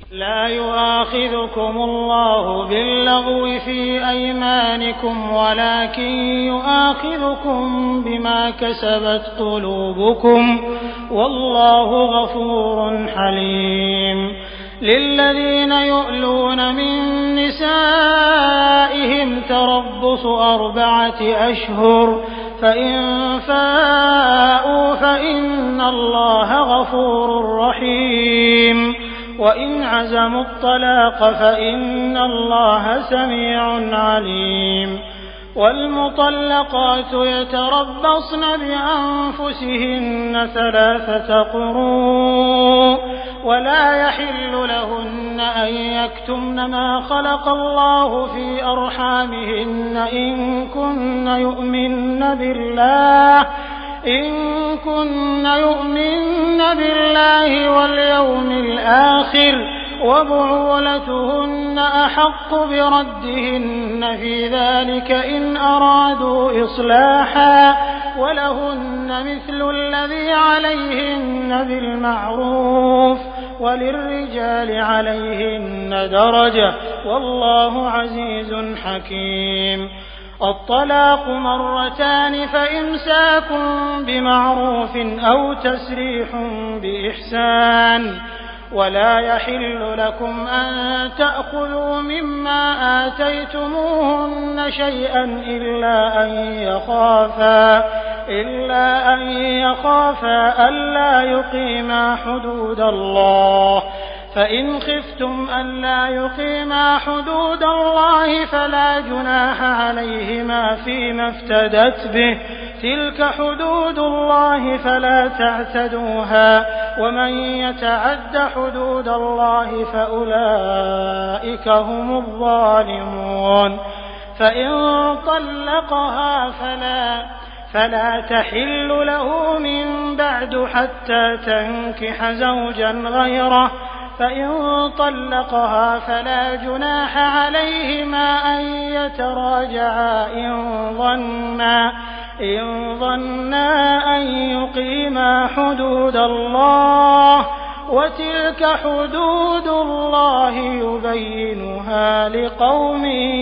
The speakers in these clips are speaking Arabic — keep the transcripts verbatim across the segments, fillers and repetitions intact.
لا يؤاخذكم الله باللغو في أيمانكم ولكن يؤاخذكم بما كسبت قلوبكم والله غفور حليم. للذين يؤلون من نسائهم تربص أربعة أشهر فإن فاءوا فإن الله غفور رحيم. وإن عزموا الطلاق فإن الله سميع عليم. والمطلقات يتربصن بأنفسهن ثلاثة قروء ولا يحل لهن أن يكتمن ما خلق الله في أرحامهن إن كن يؤمن بالله إن كن يؤمن بالله واليوم الآخر وبعولتهن أحق بردهن في ذلك إن أرادوا إصلاحا ولهن مثل الذي عليهن بالمعروف وللرجال عليهن درجة والله عزيز حكيم. الطلاق مرتان فإمساك بمعروف أو تسريح بإحسان. ولا يحل لكم أن تأخذوا مما آتيتموهن شيئا إلا أن يخافا إلا أن يخافا ألا يقيما حدود الله. فإن خفتم ألا يقيما حدود الله فلا جناح عليهما فيما افتدت به تلك حدود الله فلا تعتدوها ومن يتعد حدود الله فأولئك هم الظالمون. فإن طلقها فلا فلا تحل له من بعد حتى تنكح زوجا غيره. فإن طلقها فلا جناح عليهما أن يتراجعا إن ظنا إن ظنا أن يقيما حدود الله وتلك حدود الله يبينها لقوم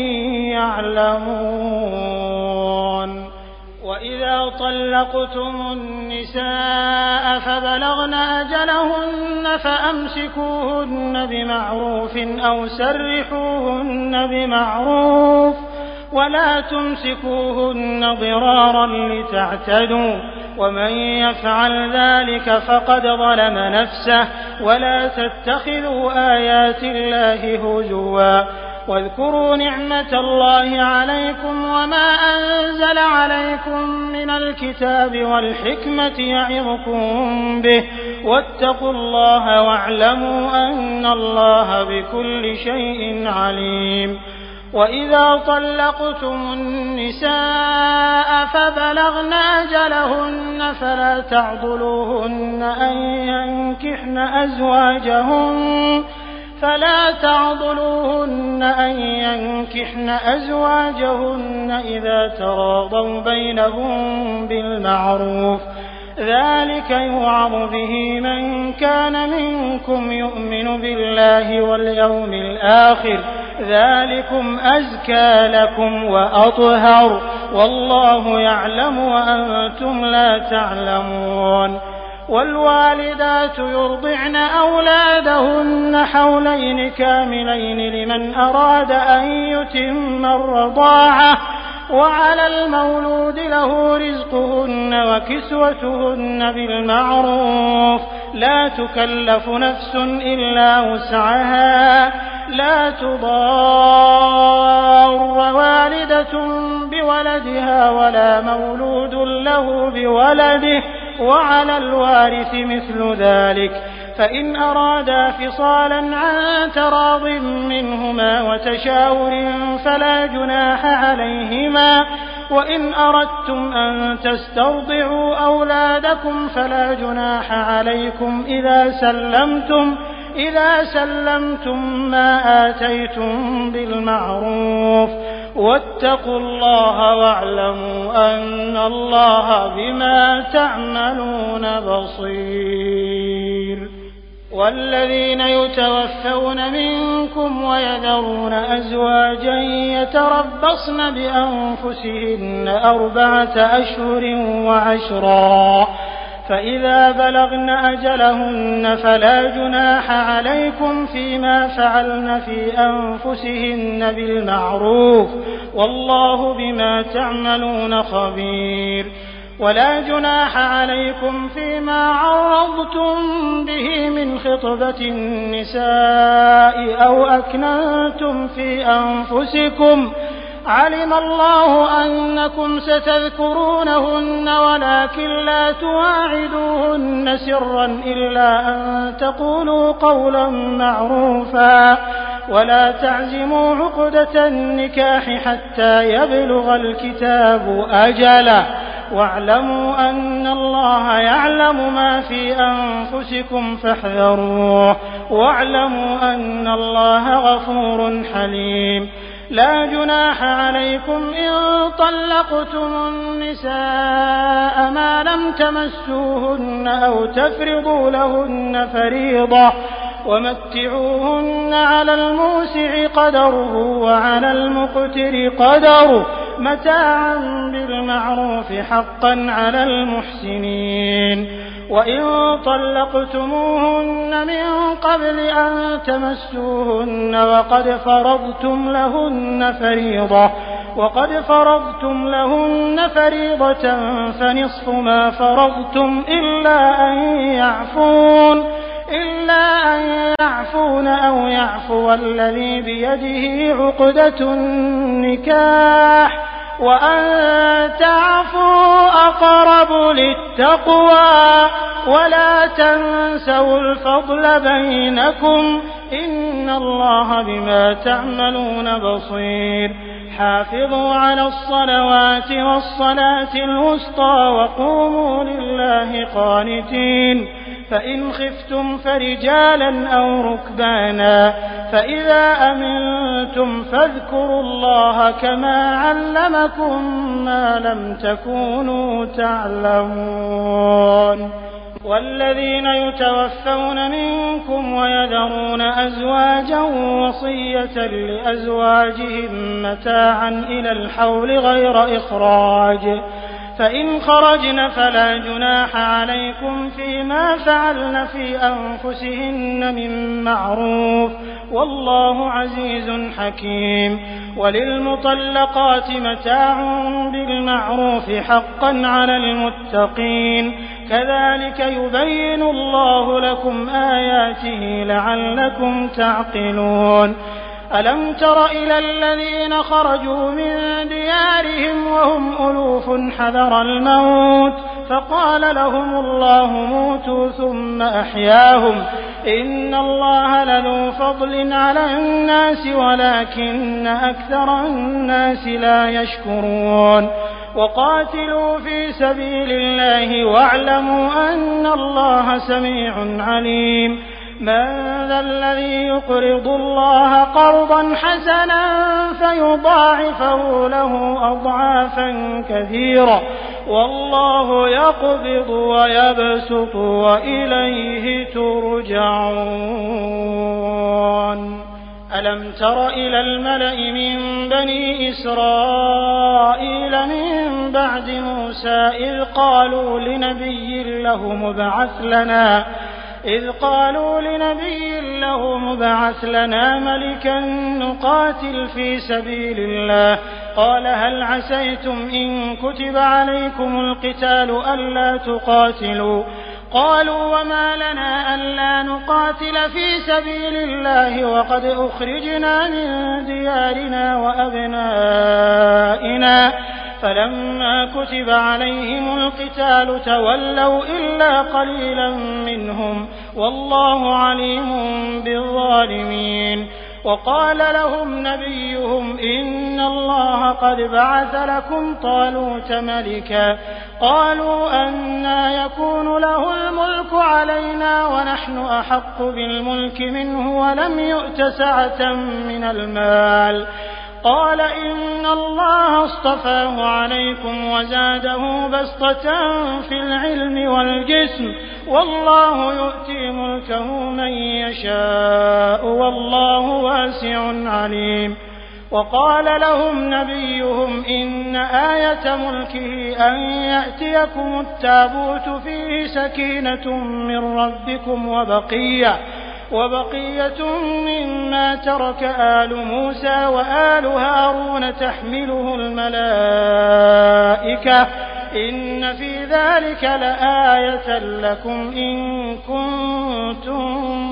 يعلمون. وإذا طلقتم النساء فبلغن أجلهن فأمسكوهن بمعروف أو سرحوهن بمعروف ولا تمسكوهن ضرارا لتعتدوا ومن يفعل ذلك فقد ظلم نفسه. ولا تتخذوا آيات الله هزوا واذكروا نعمة الله عليكم وما أنزل عليكم من الكتاب والحكمة يعظكم به واتقوا الله واعلموا أن الله بكل شيء عليم. وإذا طلقتم النساء فبلغن أجلهن فلا تعضلوهن أن ينكحن أزواجهن فلا تعضلوهن أن ينكحن أزواجهن إذا تراضوا بينهم بالمعروف ذلك يوعظ به من كان منكم يؤمن بالله واليوم الآخر ذلكم أزكى لكم وأطهر والله يعلم وأنتم لا تعلمون. والوالدات يرضعن أولادهن حولين كاملين لمن أراد أن يتم الرضاعة وعلى المولود له رزقهن وكسوتهن بالمعروف لا تكلف نفس إلا وسعها لا تضار والدة بولدها ولا مولود له بولده وعلى الوارث مثل ذلك فإن أرادا فصالا عن تراض منهما وتشاور فلا جناح عليهما. وإن أردتم أن تسترضعوا أولادكم فلا جناح عليكم إذا سلمتم إذا سلمتم ما آتيتم بالمعروف واتقوا الله واعلموا أن الله بما تعملون بصير. والذين يتوفون منكم ويذرون أزواجا يتربصن بأنفسهن أربعة أشهر وعشرا فإذا بلغن أجلهن فلا جناح عليكم فيما فعلن في أنفسهن بالمعروف والله بما تعملون خبير ولا جناح عليكم فيما عرضتم به من خطبة النساء أو أكننتم في أنفسكم علم الله أنكم ستذكرونهن ولكن لا تواعدوهن سرا إلا أن تقولوا قولا معروفا ولا تعزموا عقدة النكاح حتى يبلغ الكتاب أجله واعلموا أن الله يعلم ما في أنفسكم فاحذروه واعلموا أن الله غفور حليم لا جناح عليكم إن طلقتم النساء ما لم تمسوهن أو تفرضوا لهن فريضة ومتعوهن على الموسع قدره وعلى المقتر قدره متاعا بالمعروف حقا على المحسنين وإن طلقتموهن من قبل أن تمسوهن وقد فرضتم لهن فريضة وقد فرضتم لهن فريضة فنصف ما فرضتم إلا أن يعفون إلا أن يعفون أو يعفو الذي بيده عقدة النكاح وأن تعفوا أقرب للتقوى ولا تنسوا الفضل بينكم إن الله بما تعملون بصير حافظوا على الصلوات والصلاة الوسطى وقوموا لله قانتين فإن خفتم فرجالا أو ركبانا فإذا أمنتم فاذكروا الله كما علمكم ما لم تكونوا تعلمون والذين يتوفون منكم ويذرون أزواجا وصية لأزواجهم متاعا إلى الحول غير إخراج فإن خرجن فلا جناح عليكم فيما فعلن في أنفسهن من معروف والله عزيز حكيم وللمطلقات متاع بالمعروف حقا على المتقين كذلك يبين الله لكم آياته لعلكم تعقلون ألم تر إلى الذين خرجوا من ديارهم وهم ألوف حذر الموت فقال لهم الله موتوا ثم أحياهم إن الله لذو فضل على الناس ولكن أكثر الناس لا يشكرون وقاتلوا في سبيل الله واعلموا أن الله سميع عليم من ذا الذي يقرض الله قرضا حسنا فيضاعفه له أضعافا كثيرة والله يقبض ويبسط وإليه ترجعون ألم تر إلى الملأ من بني إسرائيل من بعد موسى إذ قالوا لنبي له مبعث لنا إذ قالوا لنبي له مبعث لنا ملكا نقاتل في سبيل الله قال هل عسيتم إن كتب عليكم القتال ألا تقاتلوا قالوا وما لنا ألا نقاتل في سبيل الله وقد أخرجنا من ديارنا وأبنائنا فلما كتب عليهم القتال تولوا إلا قليلا منهم والله عليم بالظالمين وقال لهم نبيهم إن الله قد بعث لكم طالوت ملكا قالوا أنى يكون له الملك علينا ونحن أحق بالملك منه ولم يؤت سعة من المال قال إن الله اصطفاه عليكم وزاده بسطة في العلم والجسم والله يؤتي ملكه من يشاء والله واسع عليم. وقال لهم نبيهم إن آية ملكه أن يأتيكم التابوت فيه سكينة من ربكم وبقية وبقية مما ترك آل موسى وآل هارون تحمله الملائكة إن في ذلك لآية لكم إن كنتم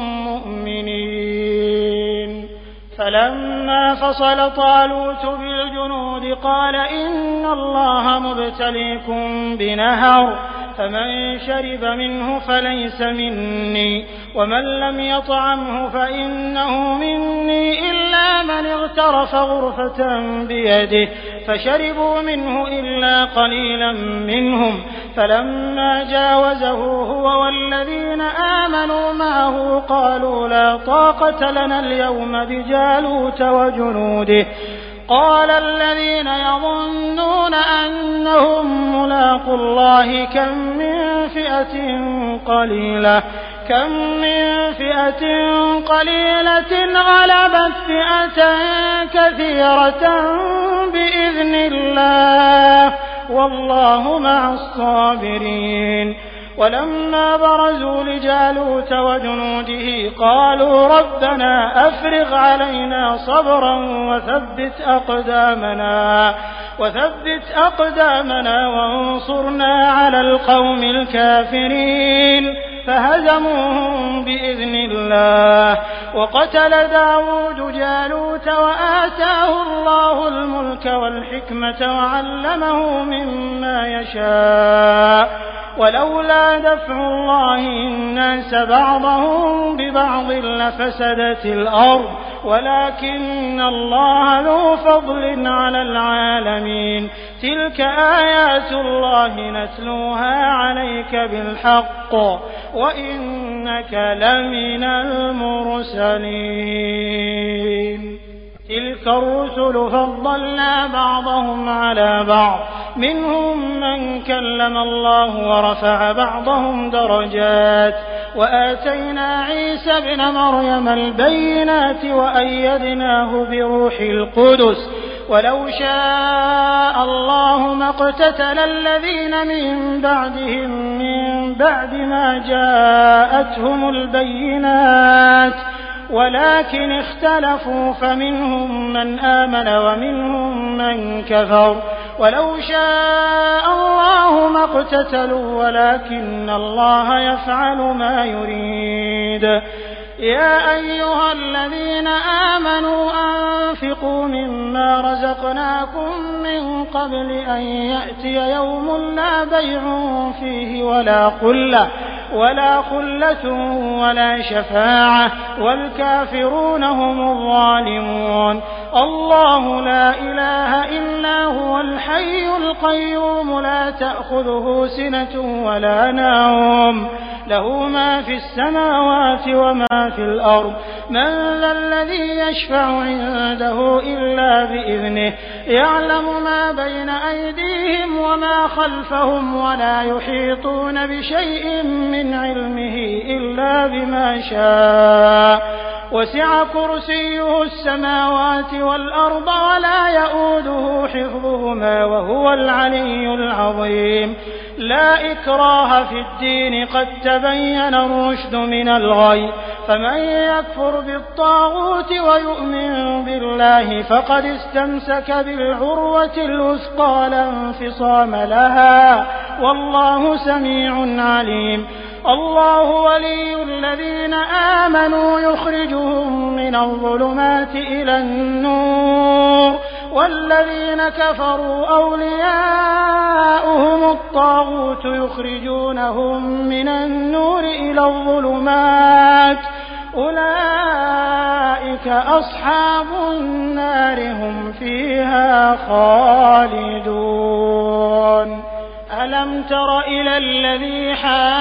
مؤمنين. فلما فصل طالوت بالجنود قال إن الله مبتليكم بنهر فمن شرب منه فليس مني ومن لم يطعمه فإنه مني إلا من اغترف غرفة بيده فشربوا منه إلا قليلا منهم. فلما جاوزه هو والذين آمنوا معه قالوا لا طاقة لنا اليوم بجالوت وجنوده. قال الذين يظنون أنهم ملاقو الله كم من فئة قليلة كم من فئة قليلة غلبت فئة كثيرة بإذن الله والله مع الصابرين. ولما برزوا لجالوت وجنوده قالوا ربنا أفرغ علينا صبرا وثبت أقدامنا وثبت أقدامنا وانصرنا على القوم الكافرين فهزموهم بإذن الله. وقتل داود جالوت وآتاه الله الملك والحكمة وعلمه مما يشاء ولولا دفع الله الناس بعضهم ببعض لفسدت الأرض ولكن الله ذو فضل على العالمين. تلك آيات الله نتلوها عليك بالحق وإنك لمن المرسلين. تلك الرسل فضلنا بعضهم على بعض منهم من كلم الله ورفع بعضهم درجات وآتينا عيسى ابن مريم البينات وأيدناه بروح القدس ولو شاء الله ما اقتتل الذين من بعدهم من بعد ما جاءتهم البينات ولكن اختلفوا فمنهم من آمن ومنهم من كفر ولو شاء الله ما اقتتلوا ولكن الله يفعل ما يريد. يا أيها الذين آمنوا أنفقوا مما رزقناكم من قبل أن يأتي يوم لا بيع فيه ولا خلة ولا خلة ولا شفاعة والكافرون هم الظالمون. الله لا إله إلا هو الحي القيوم لا تأخذه سنة ولا نوم له ما في السماوات وما في الأرض من ذا الذي يشفع عنده إلا بإذنه يعلم ما بين أيديهم وما خلفهم ولا يحيطون بشيء من علمه إلا بما شاء وسع كرسيه السماوات والأرض ولا يؤوده حفظهما وهو العلي العظيم. لا إكراه في الدين قد تبين الرشد من الغي فمن يكفر بالطاغوت ويؤمن بالله فقد استمسك بالعروة الوثقى لا انفصام لها والله سميع عليم. الله ولي الذين آمنوا يخرجهم من الظلمات إلى النور والذين كفروا أولياؤهم الطاغوت يخرجونهم من النور إلى الظلمات أولئك أصحاب النار هم فيها خالدون. ألم تر إلى الذي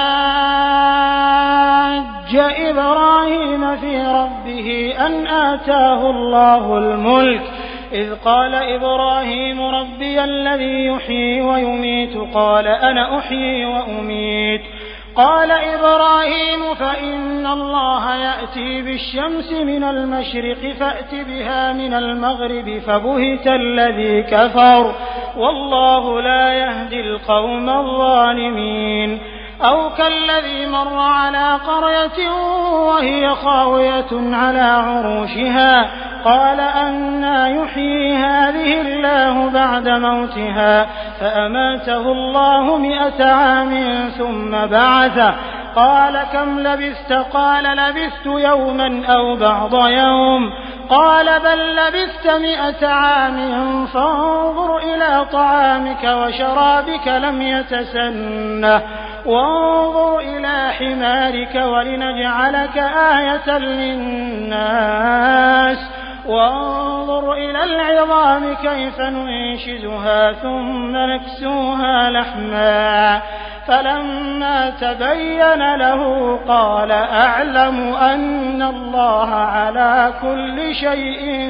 حاج إبراهيم في ربه أن آتاه الله الملك إذ قال إبراهيم ربي الذي يحيي ويميت قال أنا أحيي وأميت قال إبراهيم فإن الله يأتي بالشمس من المشرق فأت بها من المغرب فبهت الذي كفر والله لا يهدي القوم الظالمين أو كالذي مر على قرية وهي خاوية على عروشها قال أنى يحيي هذه الله بعد موتها فأماته الله مئة عام ثم بعثه قال كم لبثت قال لبثت يوما أو بعض يوم قال بل لبثت مئة عام فانظر إلى طعامك وشرابك لم يتسنه وانظر إلى حمارك ولنجعلك آية للناس وانظر إلى العظام كيف ننشزها ثم نكسوها لحما فلما تبين له قال أعلم أن الله على كل شيء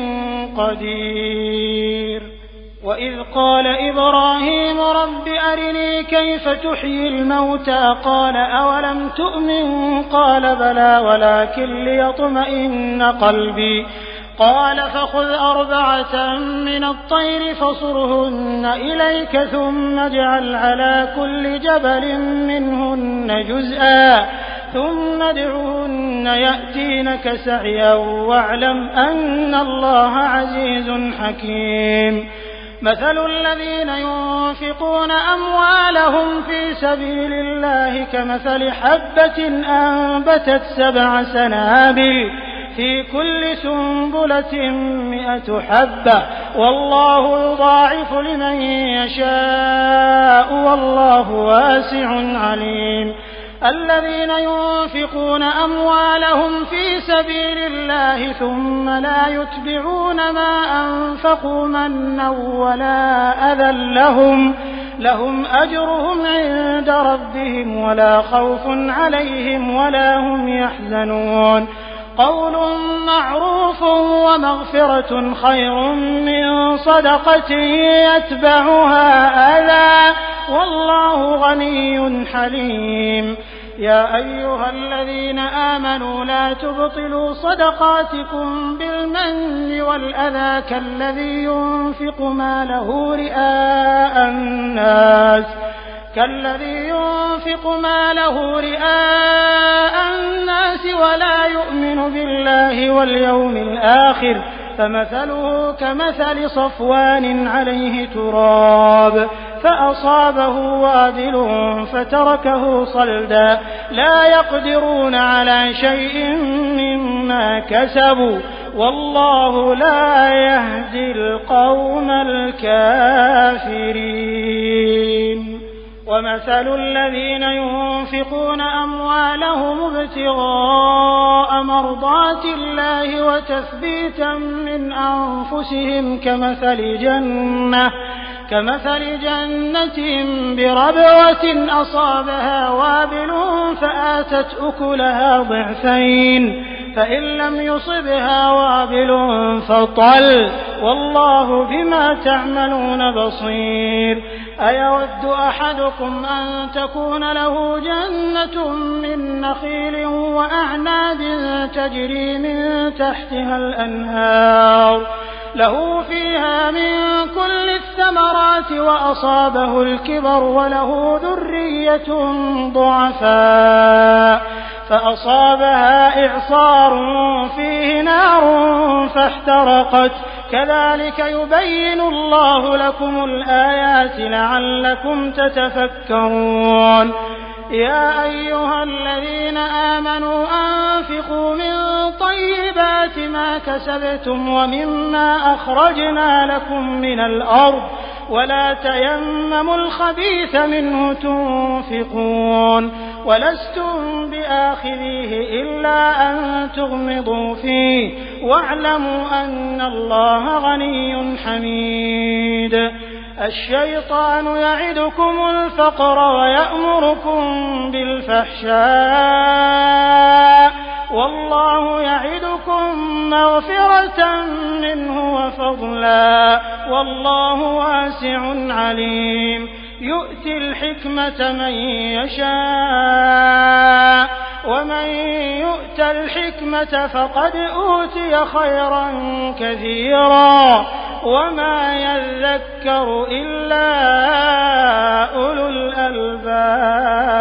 قدير وإذ قال إبراهيم رب أرني كيف تحيي الموتى قال أولم تؤمن قال بلى ولكن ليطمئن قلبي قال فخذ أربعة من الطير فصرهن إليك ثم اجعل على كل جبل منهن جزءا ثم ادعهن يأتينك سعيا واعلم أن الله عزيز حكيم مثل الذين ينفقون أموالهم في سبيل الله كمثل حبة أنبتت سبع سنابل في كل سنبلة مئة حبة والله يضاعف لمن يشاء والله واسع عليم الذين ينفقون أموالهم في سبيل الله ثم لا يتبعون ما أنفقوا منا ولا أذى لهم لهم أجرهم عند ربهم ولا خوف عليهم ولا هم يحزنون قول معروف ومغفرة خير من صدقة يتبعها أذى والله غني حليم يا أيها الذين آمنوا لا تبطلوا صدقاتكم بالمن والأذى كالذي ينفق ماله رئاء الناس كالذي ينفق ماله رئاء الناس ولا يؤمن بالله واليوم الآخر فمثله كمثل صفوان عليه تراب فأصابه وابل فتركه صلدا لا يقدرون على شيء مما كسبوا والله لا يهدي القوم الكافرين ومثل الذين ينفقون أموالهم ابتغاء مرضات الله وتثبيتا من أنفسهم كمثل جنة كمثل جنة بربوة أصابها وابل فآتت أكلها ضعفين فإن لم يصبها وابل فطل والله بما تعملون بصير أيود أحدكم أن تكون له جنة من نخيل وأعناب تجري من تحتها الأنهار له فيها من كل الثمرات وأصابه الكبر وله ذرية ضعفاء فأصابها إعصار فيه نار فاحترقت كذلك يبين الله لكم الآيات لعلكم تتفكرون يا أيها الذين آمنوا أنفقوا من طيبات ما كسبتم ومما أخرجنا لكم من الأرض ولا تيمموا الخبيث منه تنفقون ولستم بآخذيه إلا أن تغمضوا فيه واعلموا أن الله غني حميد الشيطان يعدكم الفقر ويأمركم بالفحشاء والله يعدكم مغفرة منه وفضلا والله واسع عليم يؤتي الحكمة من يشاء ومن يؤت الحكمة فقد أوتي خيرا كثيرا وما يذكر إلا أولو الألباب.